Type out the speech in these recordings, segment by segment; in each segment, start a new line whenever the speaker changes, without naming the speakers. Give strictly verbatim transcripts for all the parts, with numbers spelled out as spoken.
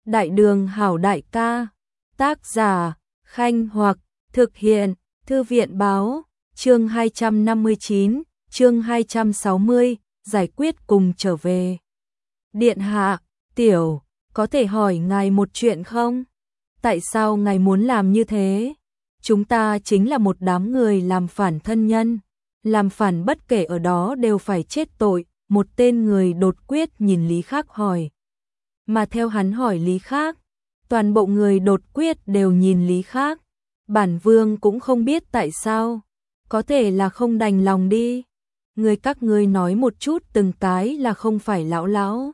Đại đường hảo đại ca. Tác giả, Khanh Hoặc, thực hiện, Thư viện báo, chương hai trăm năm mươi chín, chương hai trăm sáu mươi, giải quyết cùng trở về. Điện hạ, tiểu, có thể hỏi ngài một chuyện không? Tại sao ngài muốn làm như thế? Chúng ta chính là một đám người làm phản thân nhân, làm phản bất kể ở đó đều phải chết tội. Một tên người đột quyết nhìn Lý Khác hỏi. Mà theo hắn hỏi Lý Khác, toàn bộ người đột quyết đều nhìn Lý Khác. Bản vương cũng không biết tại sao, có thể là không đành lòng đi. Người các ngươi nói một chút từng cái là không phải lão lão.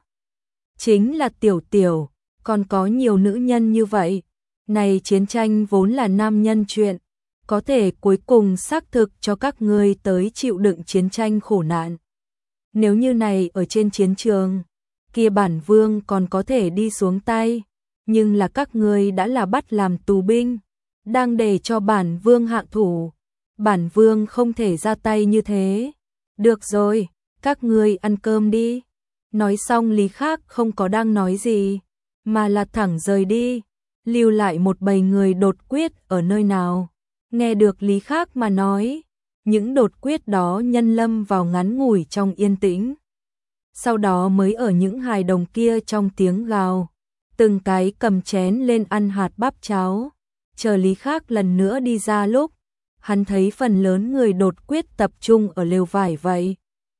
Chính là tiểu tiểu, còn có nhiều nữ nhân như vậy. Này chiến tranh vốn là nam nhân chuyện, có thể cuối cùng xác thực cho các ngươi tới chịu đựng chiến tranh khổ nạn. Nếu như này ở trên chiến trường, kia bản vương còn có thể đi xuống tay, nhưng là các ngươi đã là bắt làm tù binh, đang để cho bản vương hạ thủ, bản vương không thể ra tay như thế. Được rồi, các ngươi ăn cơm đi. Nói xong Lý Khác không có đang nói gì, mà là thẳng rời đi, lưu lại một bầy người đột quyết ở nơi nào. Nghe được Lý Khác mà nói, những đột quyết đó nhân lâm vào ngắn ngủi trong yên tĩnh. Sau đó mới ở những hài đồng kia trong tiếng gào, từng cái cầm chén lên ăn hạt bắp cháo. Chờ Lý Khác lần nữa đi ra lúc, hắn thấy phần lớn người đột quyết tập trung ở lều vải vậy.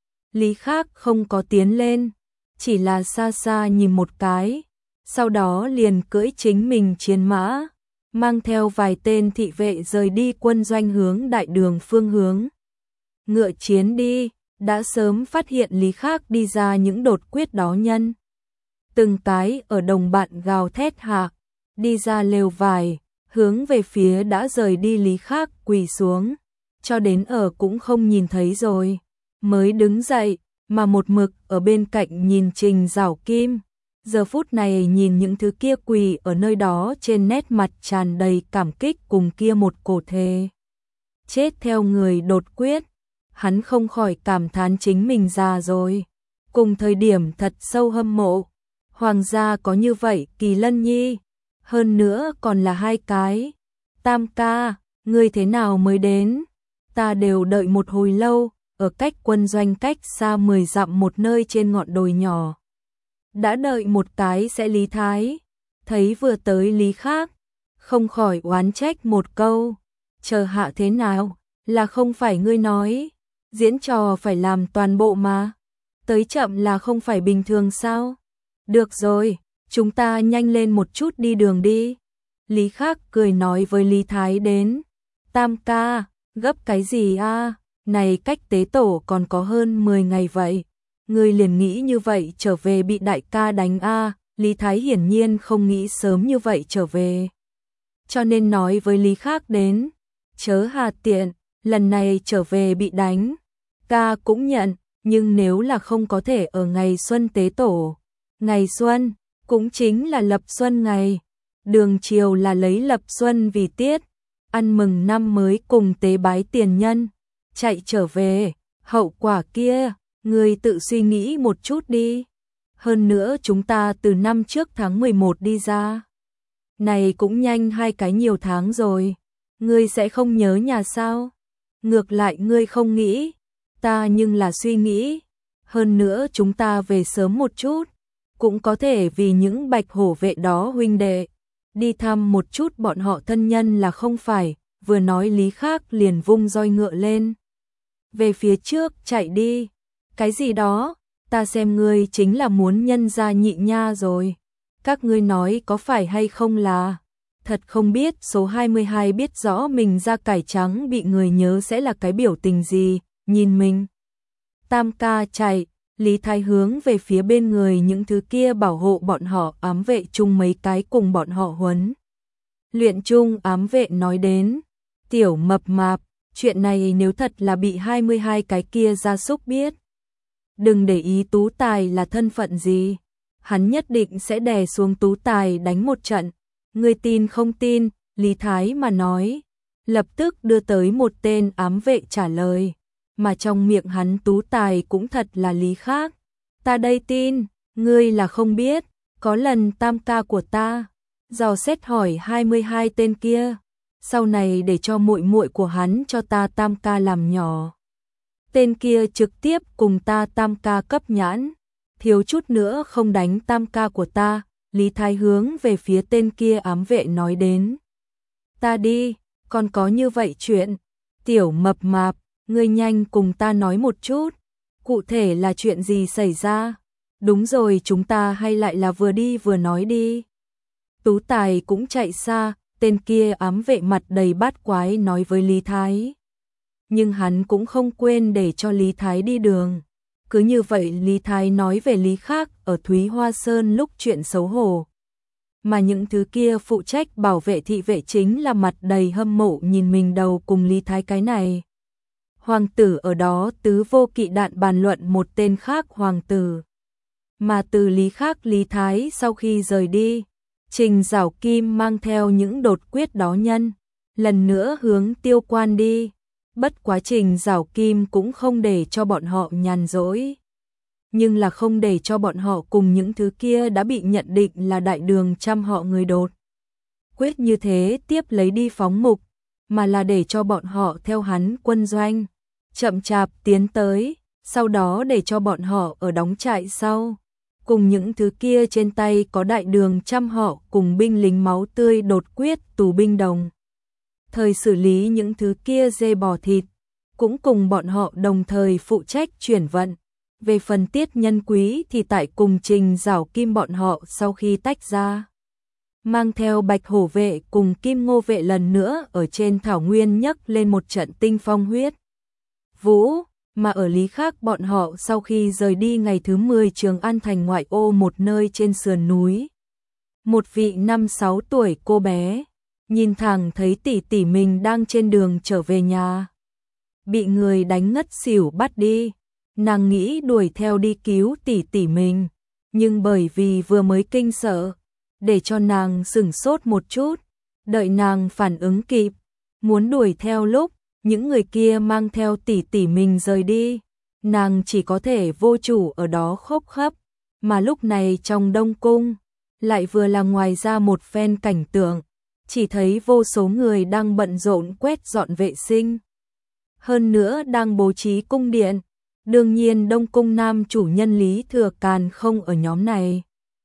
Lý Khác không có tiến lên, chỉ là xa xa nhìn một cái, sau đó liền cưỡi chính mình chiến mã, mang theo vài tên thị vệ rời đi quân doanh hướng đại đường phương hướng. Ngựa chiến đi, đã sớm phát hiện Lý Khác đi ra những đột quyết đó nhân. Từng cái ở đồng bạn gào thét hạ, đi ra lều vải, hướng về phía đã rời đi Lý Khác quỳ xuống, cho đến ở cũng không nhìn thấy rồi, mới đứng dậy, mà một mực ở bên cạnh nhìn Trình Giảo Kim. Giờ phút này nhìn những thứ kia quỳ ở nơi đó, trên nét mặt tràn đầy cảm kích cùng kia một cổ thề chết theo người đột quyết, hắn không khỏi cảm thán chính mình già rồi. Cùng thời điểm thật sâu hâm mộ, hoàng gia có như vậy kỳ lân nhi, hơn nữa còn là hai cái. Tam ca, ngươi thế nào mới đến? Ta đều đợi một hồi lâu, ở cách quân doanh cách xa mười dặm một nơi trên ngọn đồi nhỏ. Đã đợi một cái sẽ Lý Thái, thấy vừa tới Lý Khác, không khỏi oán trách một câu, chờ hạ thế nào, là không phải ngươi nói, diễn trò phải làm toàn bộ mà, tới chậm là không phải bình thường sao? Được rồi, chúng ta nhanh lên một chút đi đường đi. Lý Khác cười nói với Lý Thái đến, tam ca, gấp cái gì a? Này cách tế tổ còn có hơn mười ngày vậy. Ngươi liền nghĩ như vậy trở về bị đại ca đánh a? Lý Thái hiển nhiên không nghĩ sớm như vậy trở về, cho nên nói với Lý Khác đến, chớ hà tiện, lần này trở về bị đánh, ca cũng nhận, nhưng nếu là không có thể ở ngày xuân tế tổ, ngày xuân cũng chính là lập xuân ngày, đường triều là lấy lập xuân vì tiết, ăn mừng năm mới cùng tế bái tiền nhân, chạy trở về, hậu quả kia ngươi tự suy nghĩ một chút đi. Hơn nữa chúng ta từ năm trước tháng mười một đi ra, này cũng nhanh hai cái nhiều tháng rồi, ngươi sẽ không nhớ nhà sao? Ngược lại ngươi không nghĩ, ta nhưng là suy nghĩ. Hơn nữa chúng ta về sớm một chút, cũng có thể vì những bạch hổ vệ đó huynh đệ, đi thăm một chút bọn họ thân nhân là không phải. Vừa nói Lý Khác liền vung roi ngựa lên, về phía trước chạy đi. Cái gì đó, ta xem ngươi chính là muốn nhân ra nhị nha rồi. Các ngươi nói có phải hay không là, thật không biết số hai mươi hai biết rõ mình da cải trắng bị người nhớ sẽ là cái biểu tình gì, nhìn mình. Tam ca chạy, Lý Thái hướng về phía bên người những thứ kia bảo hộ bọn họ ám vệ chung mấy cái cùng bọn họ huấn luyện chung ám vệ nói đến, tiểu mập mạp, chuyện này nếu thật là bị hai mươi hai cái kia gia súc biết, đừng để ý Tú Tài là thân phận gì, hắn nhất định sẽ đè xuống Tú Tài đánh một trận. Ngươi tin không tin? Lý Thái mà nói, lập tức đưa tới một tên ám vệ trả lời, mà trong miệng hắn Tú Tài cũng thật là Lý Khác. Ta đây tin, ngươi là không biết, Có lần tam ca của ta dò xét hỏi hai mươi hai tên kia, sau này để cho muội muội của hắn cho ta tam ca làm nhỏ. Tên kia trực tiếp cùng ta tam ca cấp nhãn, thiếu chút nữa không đánh tam ca của ta. Lý Thái hướng về phía tên kia ám vệ nói đến. Ta đi, còn có như vậy chuyện. Tiểu mập mạp, ngươi nhanh cùng ta nói một chút, cụ thể là chuyện gì xảy ra? Đúng rồi, chúng ta hay lại là vừa đi vừa nói đi. Tú Tài cũng chạy xa, tên kia ám vệ mặt đầy bát quái nói với Lý Thái. Nhưng hắn cũng không quên để cho Lý Thái đi đường. Cứ như vậy Lý Thái nói về Lý Khác ở Thúy Hoa Sơn lúc chuyện xấu hổ. Mà những thứ kia phụ trách bảo vệ thị vệ chính là mặt đầy hâm mộ nhìn mình đầu cùng Lý Thái cái này. Hoàng tử ở đó tứ vô kỵ đạn bàn luận một tên khác hoàng tử. Mà từ Lý Khác Lý Thái sau khi rời đi, Trình Giảo Kim mang theo những đột quyết đó nhân, lần nữa hướng Tiêu Quan đi. Bất quá Trình Giảo Kim cũng không để cho bọn họ nhàn rỗi, nhưng là không để cho bọn họ cùng những thứ kia đã bị nhận định là đại đường trăm họ người đột quyết như thế tiếp lấy đi phóng mục, mà là để cho bọn họ theo hắn quân doanh, chậm chạp tiến tới, sau đó để cho bọn họ ở đóng trại sau, cùng những thứ kia trên tay có đại đường trăm họ cùng binh lính máu tươi đột quyết tù binh đồng. Thời xử lý những thứ kia dê bò thịt, cũng cùng bọn họ đồng thời phụ trách chuyển vận. Về phần Tiết Nhân Quý thì tại cùng Trình Giảo Kim bọn họ sau khi tách ra, mang theo Bạch Hổ vệ cùng Kim Ngô vệ lần nữa ở trên thảo nguyên nhấc lên một trận tinh phong huyết vũ. Mà ở Lý Khác bọn họ sau khi rời đi ngày thứ mười Trường An thành ngoại ô một nơi trên sườn núi, một vị năm sáu tuổi cô bé nhìn thẳng thấy tỷ tỷ mình đang trên đường trở về nhà, bị người đánh ngất xỉu bắt đi. Nàng nghĩ đuổi theo đi cứu tỷ tỷ mình, nhưng bởi vì vừa mới kinh sợ, để cho nàng sửng sốt một chút, đợi nàng phản ứng kịp, muốn đuổi theo lúc những người kia mang theo tỷ tỷ mình rời đi, nàng chỉ có thể vô chủ ở đó khóc khóc. Mà lúc này trong Đông Cung lại vừa là ngoài ra một phen cảnh tượng, chỉ thấy vô số người đang bận rộn quét dọn vệ sinh, hơn nữa đang bố trí cung điện. Đương nhiên Đông Cung nam chủ nhân Lý Thừa Càn không ở nhóm này.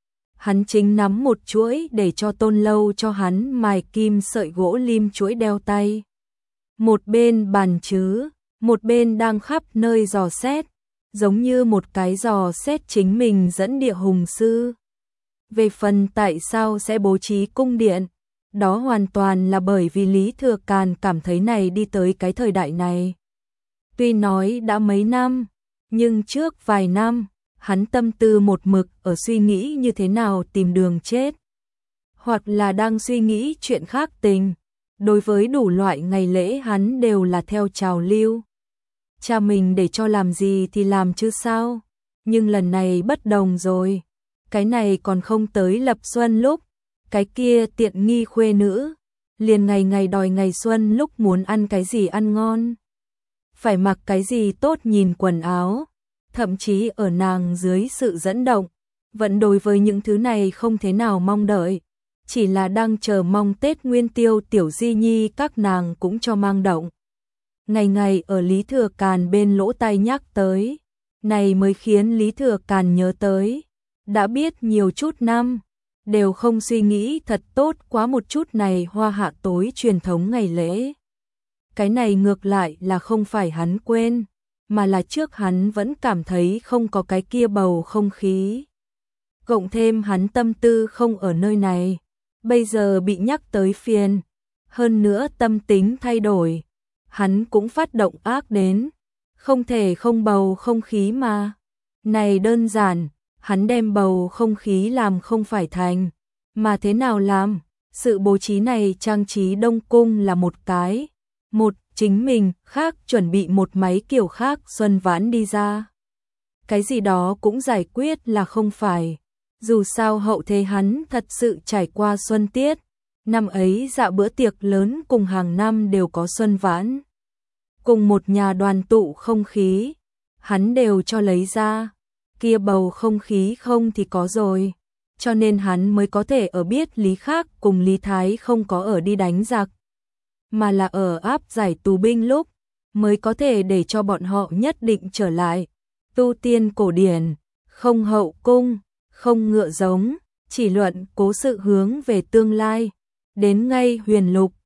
Hắn chính nắm một chuỗi để cho Tôn Lâu cho hắn mài kim sợi gỗ lim chuỗi đeo tay. Một bên bàn chứ, một bên đang khắp nơi dò xét, giống như một cái dò xét chính mình dẫn địa hùng sư. Về phần tại sao sẽ bố trí cung điện, đó hoàn toàn là bởi vì Lý Thừa Càn cảm thấy này đi tới cái thời đại này. Tuy nói đã mấy năm, nhưng trước vài năm, hắn tâm tư một mực ở suy nghĩ như thế nào tìm đường chết. Hoặc là đang suy nghĩ chuyện khác tình. Đối với đủ loại ngày lễ hắn đều là theo trào lưu. Cha mình để cho làm gì thì làm chứ sao. Nhưng lần này bất đồng rồi. Cái này còn không tới lập xuân lúc. Cái kia tiện nghi khuê nữ. Liền ngày ngày đòi ngày xuân lúc muốn ăn cái gì ăn ngon. Phải mặc cái gì tốt nhìn quần áo, thậm chí ở nàng dưới sự dẫn động, vẫn đối với những thứ này không thế nào mong đợi, chỉ là đang chờ mong Tết Nguyên Tiêu Tiểu Di Nhi các nàng cũng cho mang động. Ngày ngày ở Lý Thừa Càn bên lỗ tai nhắc tới, này mới khiến Lý Thừa Càn nhớ tới, đã biết nhiều chút năm, đều không suy nghĩ thật tốt quá một chút này hoa hạ tối truyền thống ngày lễ. Cái này ngược lại là không phải hắn quên, mà là trước hắn vẫn cảm thấy không có cái kia bầu không khí. Cộng thêm hắn tâm tư không ở nơi này, bây giờ bị nhắc tới phiền, hơn nữa tâm tính thay đổi, hắn cũng phát động ác đến, không thể không bầu không khí mà. Này đơn giản, hắn đem bầu không khí làm không phải thành, mà thế nào làm? Sự bố trí này trang trí Đông Cung là một cái, một chính mình khác chuẩn bị một máy kiểu khác xuân vãn đi ra. Cái gì đó cũng giải quyết là không phải. Dù sao hậu thế hắn thật sự trải qua xuân tiết, năm ấy dạ bữa tiệc lớn cùng hàng năm đều có xuân vãn. Cùng một nhà đoàn tụ không khí, hắn đều cho lấy ra, kia bầu không khí không thì có rồi. cho nên hắn mới có thể ở biết Lý Khác cùng Lý Thái không có ở đi đánh giặc, mà là ở áp giải tù binh lúc, mới có thể để cho bọn họ nhất định trở lại. Tu tiên cổ điển, không hậu cung, không ngựa giống, chỉ luận cố sự hướng về tương lai. Đến ngay huyền lục,